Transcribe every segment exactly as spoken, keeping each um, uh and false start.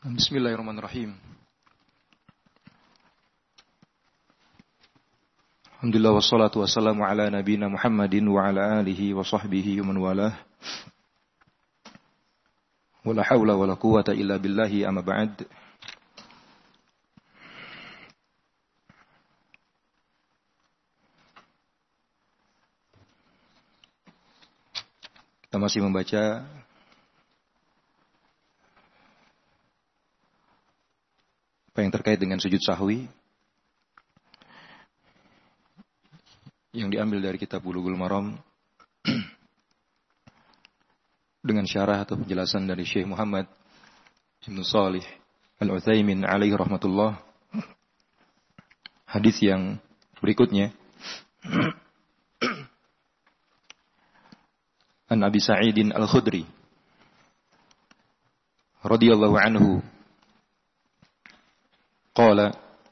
Bismillahirrahmanirrahim. Alhamdulillah wassalatu wassalamu ala nabiyina Muhammadin wa ala alihi wa sahbihi wa man walah. Wala hawla wala quwwata illa billahi amma ba'd. Kita masih membaca apa yang terkait dengan sujud sahwi yang diambil dari kitab Bulughul Maram dengan syarah atau penjelasan dari Syekh Muhammad Ibn Shalih Al-Utsaimin alaihi rahmatullah. Hadis yang berikutnya An Abi Sa'idin Al-Khudri radhiyallahu anhu qala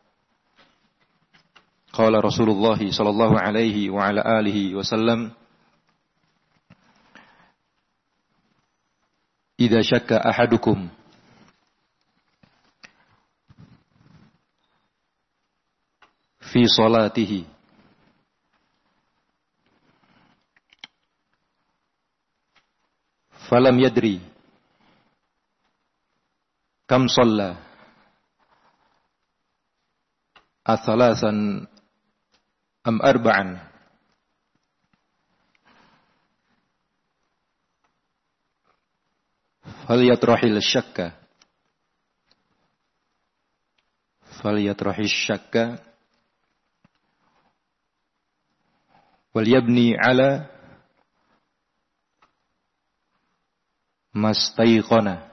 qala Rasulullah sallallahu alaihi wa ala alihi wasallam idza syakka ahadukum fi salatihi falam yadri kam shalla athalasan am arba'an falyatrahil syakka falyatrahil syakka wal yabni ala mastayqana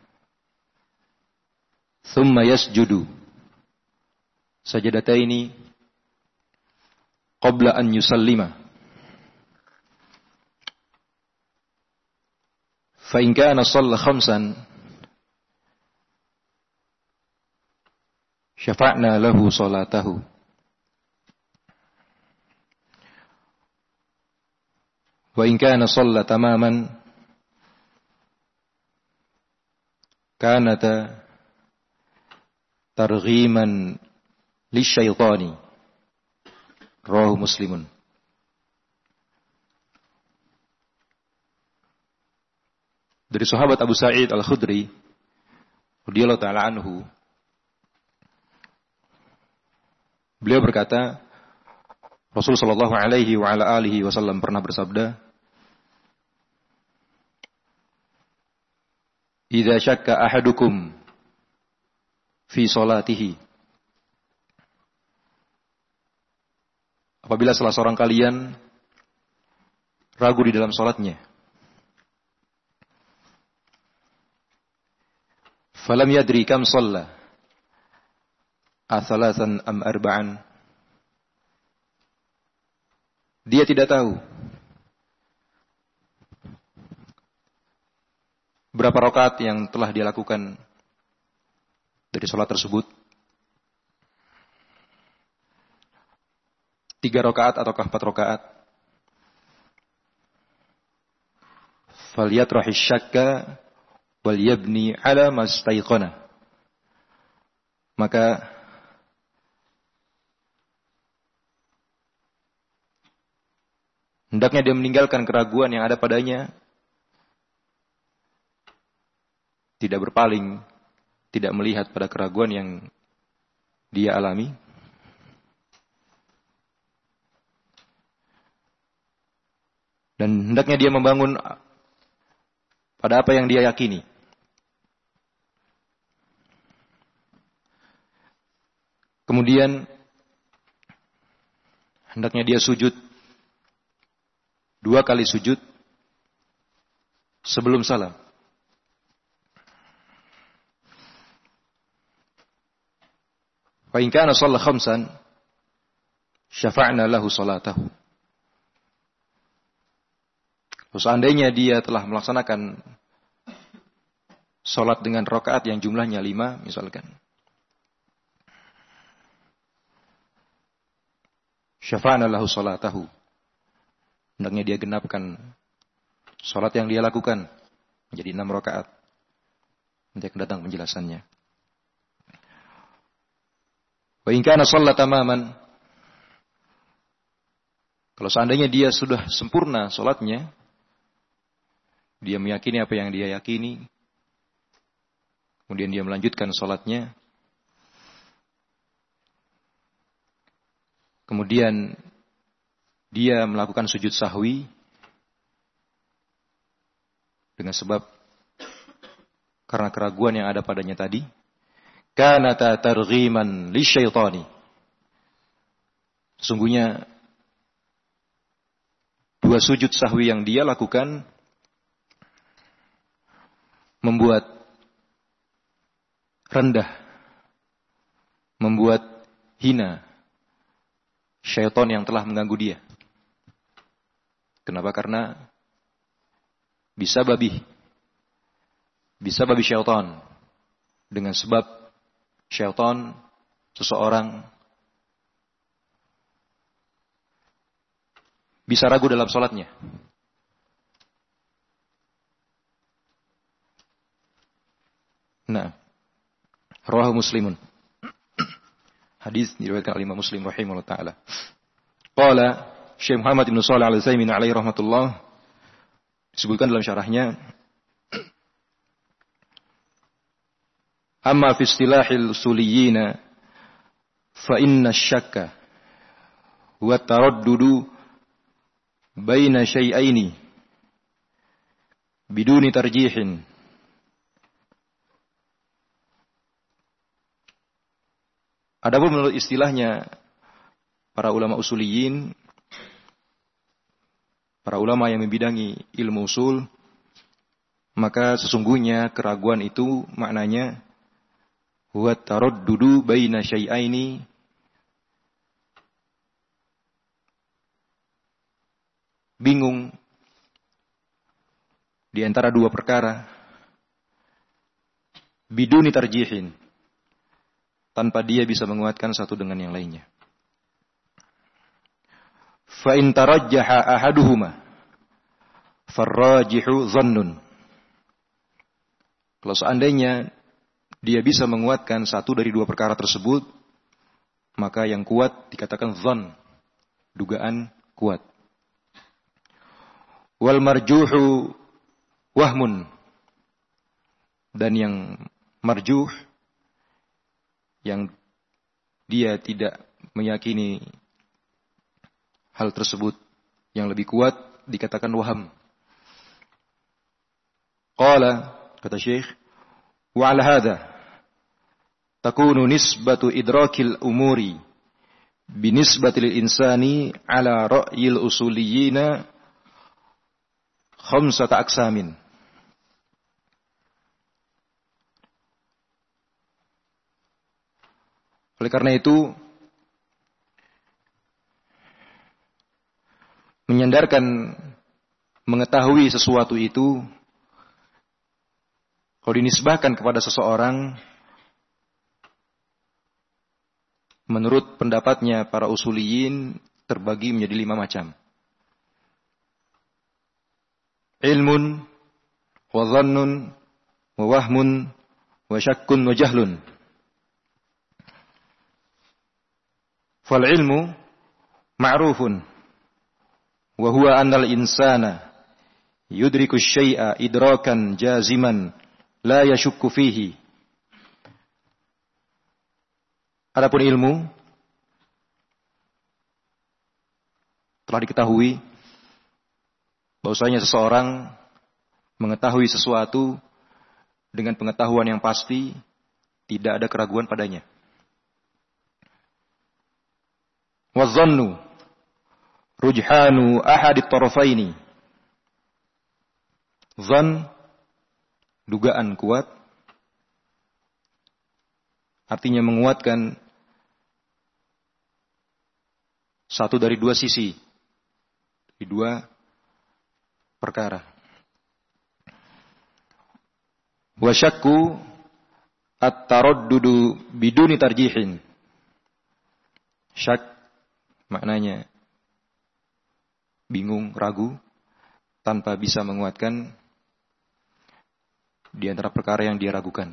thumma yasjudu sajadataini qabla an yusallima fa in kana shalla khamsan syafa'na lahu salatahu wa in kana shalla tamaman kanata targhiman lisyaitani rawahu Muslimun. Dari sahabat Abu Sa'id Al-Khudri radhiyallahu taala anhu, beliau berkata, Rasul sallallahu alaihi wa ala alihi wasallam pernah bersabda, idza syakka ahadukum fi salatihi, apabila salah seorang kalian ragu di dalam salatnya, falam yadri kam shalla athalathan am arba'an, dia tidak tahu berapa rakaat yang telah dia lakukan dari salat tersebut, tiga rakaat ataukah empat rakaat. Falyatrahish syakka wal yabni ala mastayqana, maka hendaknya dia meninggalkan keraguan yang ada padanya, tidak berpaling, tidak melihat pada keraguan yang dia alami, dan hendaknya dia membangun pada apa yang dia yakini. Kemudian hendaknya dia sujud dua kali sujud sebelum salam. Fa in kana shalla khamsan syafa'na lahu salatahu. Seandainya dia telah melaksanakan salat dengan rakaat yang jumlahnya lima misalkan, syafa'na lahu salatahu, hendaknya dia genapkan salat yang dia lakukan menjadi enam rakaat. Nanti akan datang penjelasannya. Wa in kana shalla tamaman, kalau seandainya dia sudah sempurna salatnya, dia meyakini apa yang dia yakini, kemudian dia melanjutkan salatnya, kemudian dia melakukan sujud sahwi dengan sebab karena keraguan yang ada padanya tadi, kana targhiman lisyaitani, sesungguhnya dua sujud sahwi yang dia lakukan membuat rendah, membuat hina syaitan yang telah mengganggu dia. Kenapa? Karena bisa babi, bisa babi syaitan, dengan sebab syaitan seseorang bisa ragu dalam salatnya. Nah, rawahu Muslimun. Hadis diriwayatkan oleh Imam Muslim rahimahullah taala. Qala Syekh Muhammad bin Shalih Al-Utsaimin alaihi rahmatullah, disebutkan dalam syarahnya, amma fi istilahil usuliyyin fa inna asy-syakka wa taraddudu baina syai'aini biduni tarjihin Adapun menurut istilahnya para ulama usuliyin, para ulama yang membidangi ilmu usul, maka sesungguhnya keraguan itu maknanya huwa taraddudu baina syai'aini, bingung di antara dua perkara, biduni tarjihin, tanpa dia bisa menguatkan satu dengan yang lainnya. Fa in tarajjaha ahaduhuma farrajihu dhannun. Kalau seandainya dia bisa menguatkan satu dari dua perkara tersebut, maka yang kuat dikatakan dhann, dugaan kuat. Wal marjuhu wahmun, dan yang marjuh, yang dia tidak meyakini hal tersebut yang lebih kuat, dikatakan waham. Qala, kata Syekh, wa ala hadha takunu nisbatu idrakil umuri binisbati lil insani ala ra'yil usuliyina khamsata aqsamin. Oleh karena itu, menyandarkan mengetahui sesuatu itu, kalau dinisbahkan kepada seseorang, menurut pendapatnya para usuliyin terbagi menjadi lima macam. Ilmun, wa dhannun, wa wahmun, wa syakkun, wa jahlun. Fal ilmu ma'rufun wa huwa annal insana yudriku syai'a idrakan jaziman la yashukku fihi. Adapun ilmu telah diketahui bahwasanya seseorang mengetahui sesuatu dengan pengetahuan yang pasti, tidak ada keraguan padanya. Wadzannu rujhanu ahadit tarafaini. Zan, dugaan kuat, artinya menguatkan satu dari dua sisi, di dua perkara. Wa syakku at-taraddudu biduni tarjihin. Syak maknanya bingung, ragu, tanpa bisa menguatkan di antara perkara yang dia ragukan.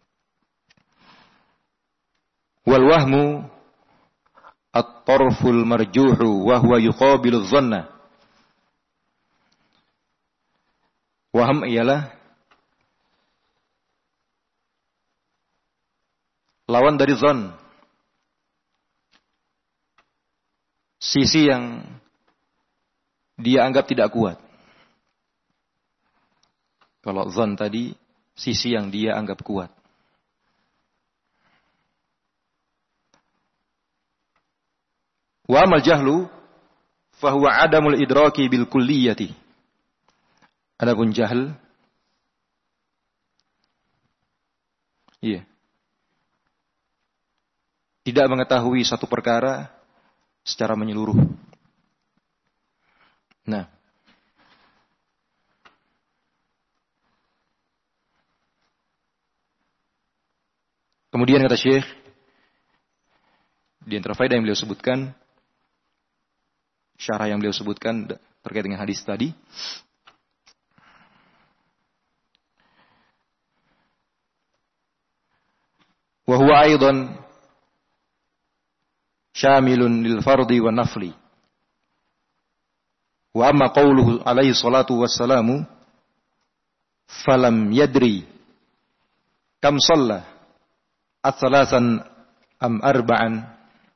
Wal wahmu at-tarful marjuhu wa huwa yuqabilu dhanna. Waham ialah lawan dari zon. Sisi yang dia anggap tidak kuat. Kalau zon tadi, sisi yang dia anggap kuat. Wa amal jahlu fahuwa adamul idraki bil kulliyati. Adapun jahl, iya, tidak mengetahui satu perkara secara menyeluruh. Nah, kemudian kata Syekh, di antara faedah yang beliau sebutkan, syarah yang beliau sebutkan terkait dengan hadis tadi, wa huwa aidan syamilun lil fardi wa nafli. Wa amma qawluhu alaihi salatu wassalamu falam yadri kam shalla athalasan am arba'an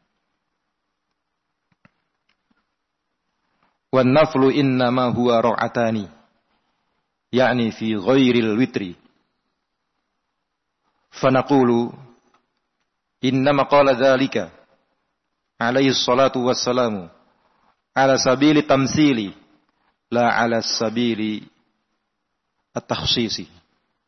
wan naflu innama huwa ra'atani yakni fi ghairil witri fanaqulu innama qala dzalika alaihi salatu wassalamu ala sabili tamsili la ala sabili at-takhsisi.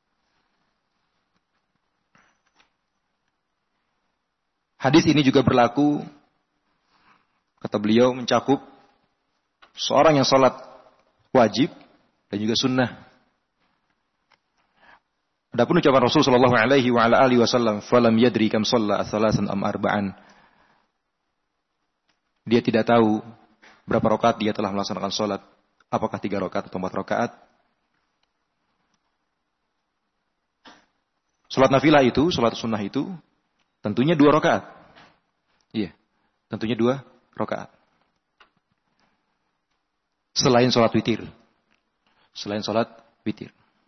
Hadis ini juga berlaku, kata beliau, mencakup seorang yang salat wajib dan juga sunnah. Adapun ucapan Rasul sallallahu alaihi wa ala alihi wasallam, falam yadri kam shalla athalasan am arba'an. Dia tidak tahu berapa rakaat dia telah melaksanakan salat, apakah tiga rakaat atau empat rakaat. Salat nafilah itu, salat sunnah itu tentunya dua rakaat. Iya, tentunya dua rakaat. Selain salat witir. Selain salat witir.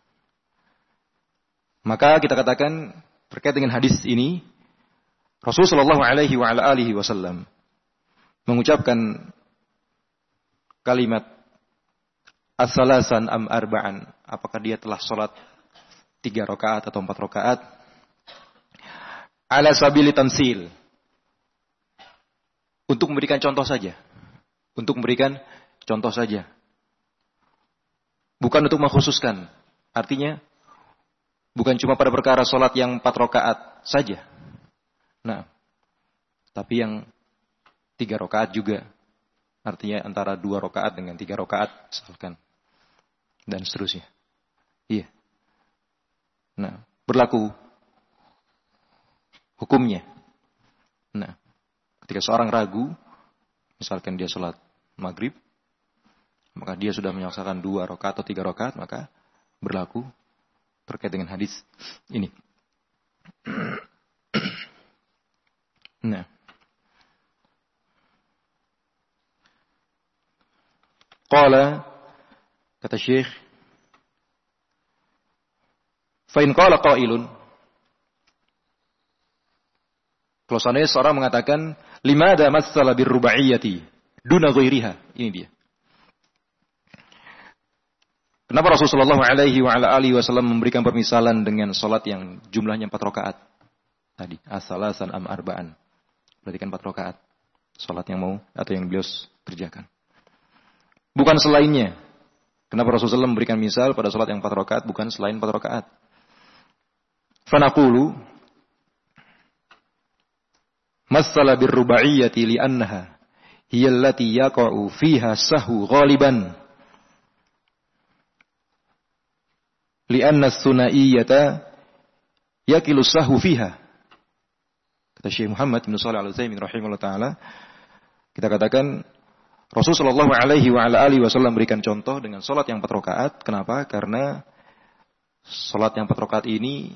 Maka kita katakan terkait dengan hadis ini, Rasulullah sallallahu alaihi wa ala alihi wasallam mengucapkan kalimat as-salasan am arba'an, apakah dia telah salat tiga rakaat atau empat rakaat, ala sabili tamsil, untuk memberikan contoh saja, untuk memberikan contoh saja, bukan untuk mengkhususkan. Artinya bukan cuma pada perkara salat yang empat rakaat saja, nah, tapi yang tiga rakaat juga. Artinya antara dua rakaat dengan tiga rakaat misalkan, dan seterusnya. Iya. Nah, berlaku hukumnya. Nah, ketika seorang ragu, misalkan dia sholat maghrib, maka dia sudah menyelesaikan dua rakaat atau tiga rakaat, maka berlaku terkait dengan hadis ini. Nah, qala, kata Syekh, fa in qala qailun, kalau seandainya seorang mengatakan limada massala birrubaiyati duna ghairiha, ini dia. Kenapa Rasulullah sallallahu alaihi wa ala alihi wasallam memberikan permisalan dengan salat yang jumlahnya empat rakaat tadi, as-salasan am arba'an, berarti kan empat rakaat salat yang mau atau yang beliau kerjakan. Bukan selainnya. Kenapa Rasulullah memberikan misal pada salat yang empat rakaat bukan selain empat rakaat? Fanaqulu massala birrubaiyati li'annaha hiya allati yaqa'u fiha sahwu ghaliban li'anna as-sunaiyata yaqilu sahwu fiha. Kata Syekh Muhammad bin Shalih Al-Utsaimin rahimahullah taala, kita katakan Rasulullah sallallahu alaihi wa ala alihi wasallam berikan contoh dengan salat yang empat rakaat. Kenapa? Karena salat yang empat rakaat ini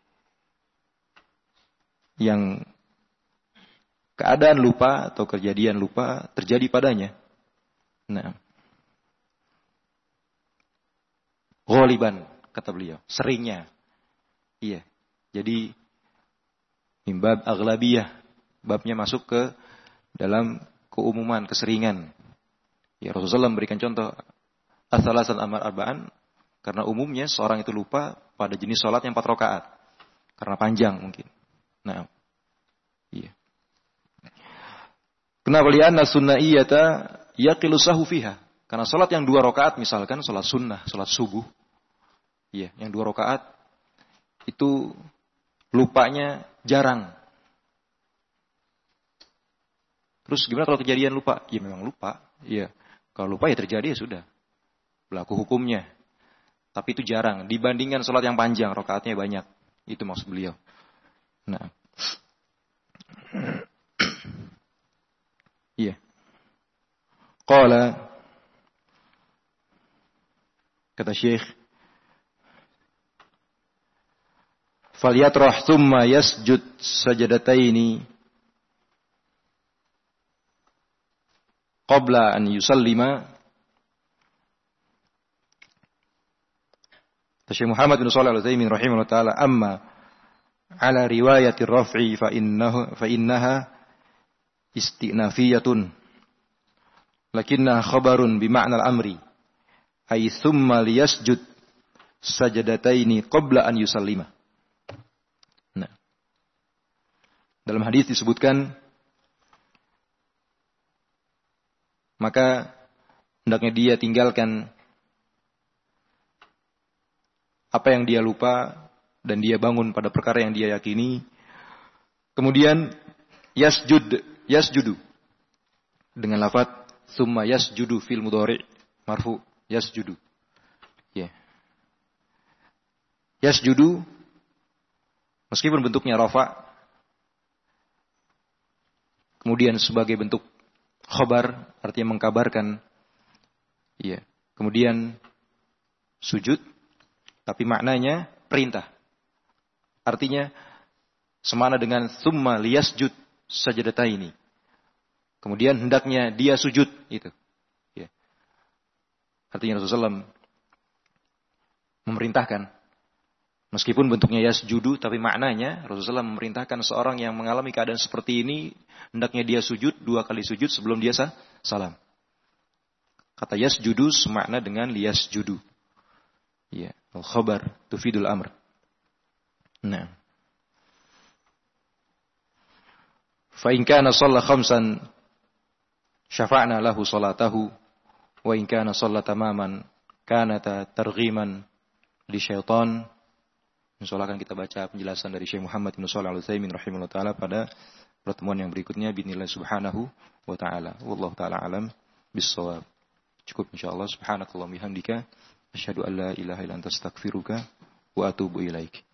yang keadaan lupa atau kejadian lupa terjadi padanya. Nah, ghaliban kata beliau, seringnya. Iya. Jadi mimbab aghlabiyah, babnya masuk ke dalam keumuman, keseringan. Ya, Rasulullah memberikan contoh as-salasan amar arba'an karena umumnya seorang itu lupa pada jenis salat yang empat rakaat karena panjang mungkin. Nah, iya. Kenapa li'anna sunnaiyata yaqilu sahu fiha? Karena salat yang dua rakaat misalkan salat sunnah, salat subuh. Iya, yang dua rakaat itu lupanya jarang. Terus gimana kalau kejadian lupa? Ya memang lupa. Iya. Kalau lupa ya terjadi ya sudah. Berlaku hukumnya. Tapi itu jarang dibandingkan salat yang panjang, rakaatnya banyak. Itu maksud beliau. Nah. Iya. Qala kata Syekh falyatrah thumma yasjud sajadataini qabla an yusallima. Syekh Muhammad bin Shalih Al-Utsaimin rahimahullah taala amma ala riwayati raf'i fa innahu fa innaha istinafiyatun lakinnaha khabarun bi ma'na al-amri ay thumma liyasjud sajadataini qabla an yusallima. Nah, dalam hadis disebutkan maka hendaknya dia tinggalkan apa yang dia lupa dan dia bangun pada perkara yang dia yakini. Kemudian yasjud, yasjudu dengan lafaz summa yasjudu fil mudhari' marfu yasjudu. Ya. Yeah. Yasjudu meskipun bentuknya rafa, kemudian sebagai bentuk khabar artinya mengkabarkan. Ya. Yeah. Kemudian sujud tapi maknanya perintah. Artinya semana dengan summa liyasjud sajadataini. Kemudian hendaknya dia sujud itu. Ya. Artinya Rasulullah memerintahkan meskipun bentuknya yasjudu tapi maknanya Rasulullah memerintahkan seorang yang mengalami keadaan seperti ini hendaknya dia sujud dua kali sujud sebelum dia salam. Kata yasjudu semakna dengan liyasjudu. Ya, al-khabar tufidul amr. Nah. Fa in kana shalla khamsan syafa'na lahu salatahu wa in kana shalla tamaman kanata targhiman li syaitan. Insyaallah akan kita baca penjelasan dari Syekh Muhammad bin Shalih Al-Utsaimin rahimahullah taala pada pertemuan yang berikutnya biidznillah subhanahu wa taala. Wallahu taala alam bis-shawab. Cukup insyaallah subhanakallah bihamdika asyhadu an la ilaha illa anta astaghfiruka wa atubu ilaik.